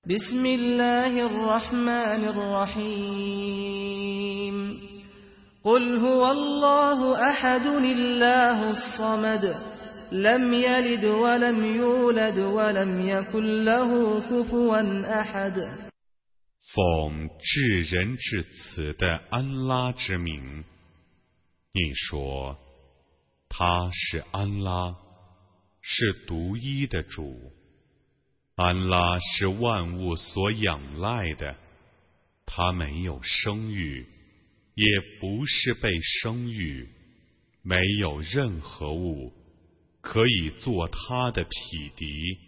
بسم الله الرحمن الرحيم قل هو الله أحد الله الصمد لم يلد ولم يولد ولم يكن له كفوا أحد 奉至仁至慈的安拉之名，你说，他是安拉，是独一的主。安拉是万物所仰赖的，他没有生育，也不是被生育，没有任何物可以做他的匹敌。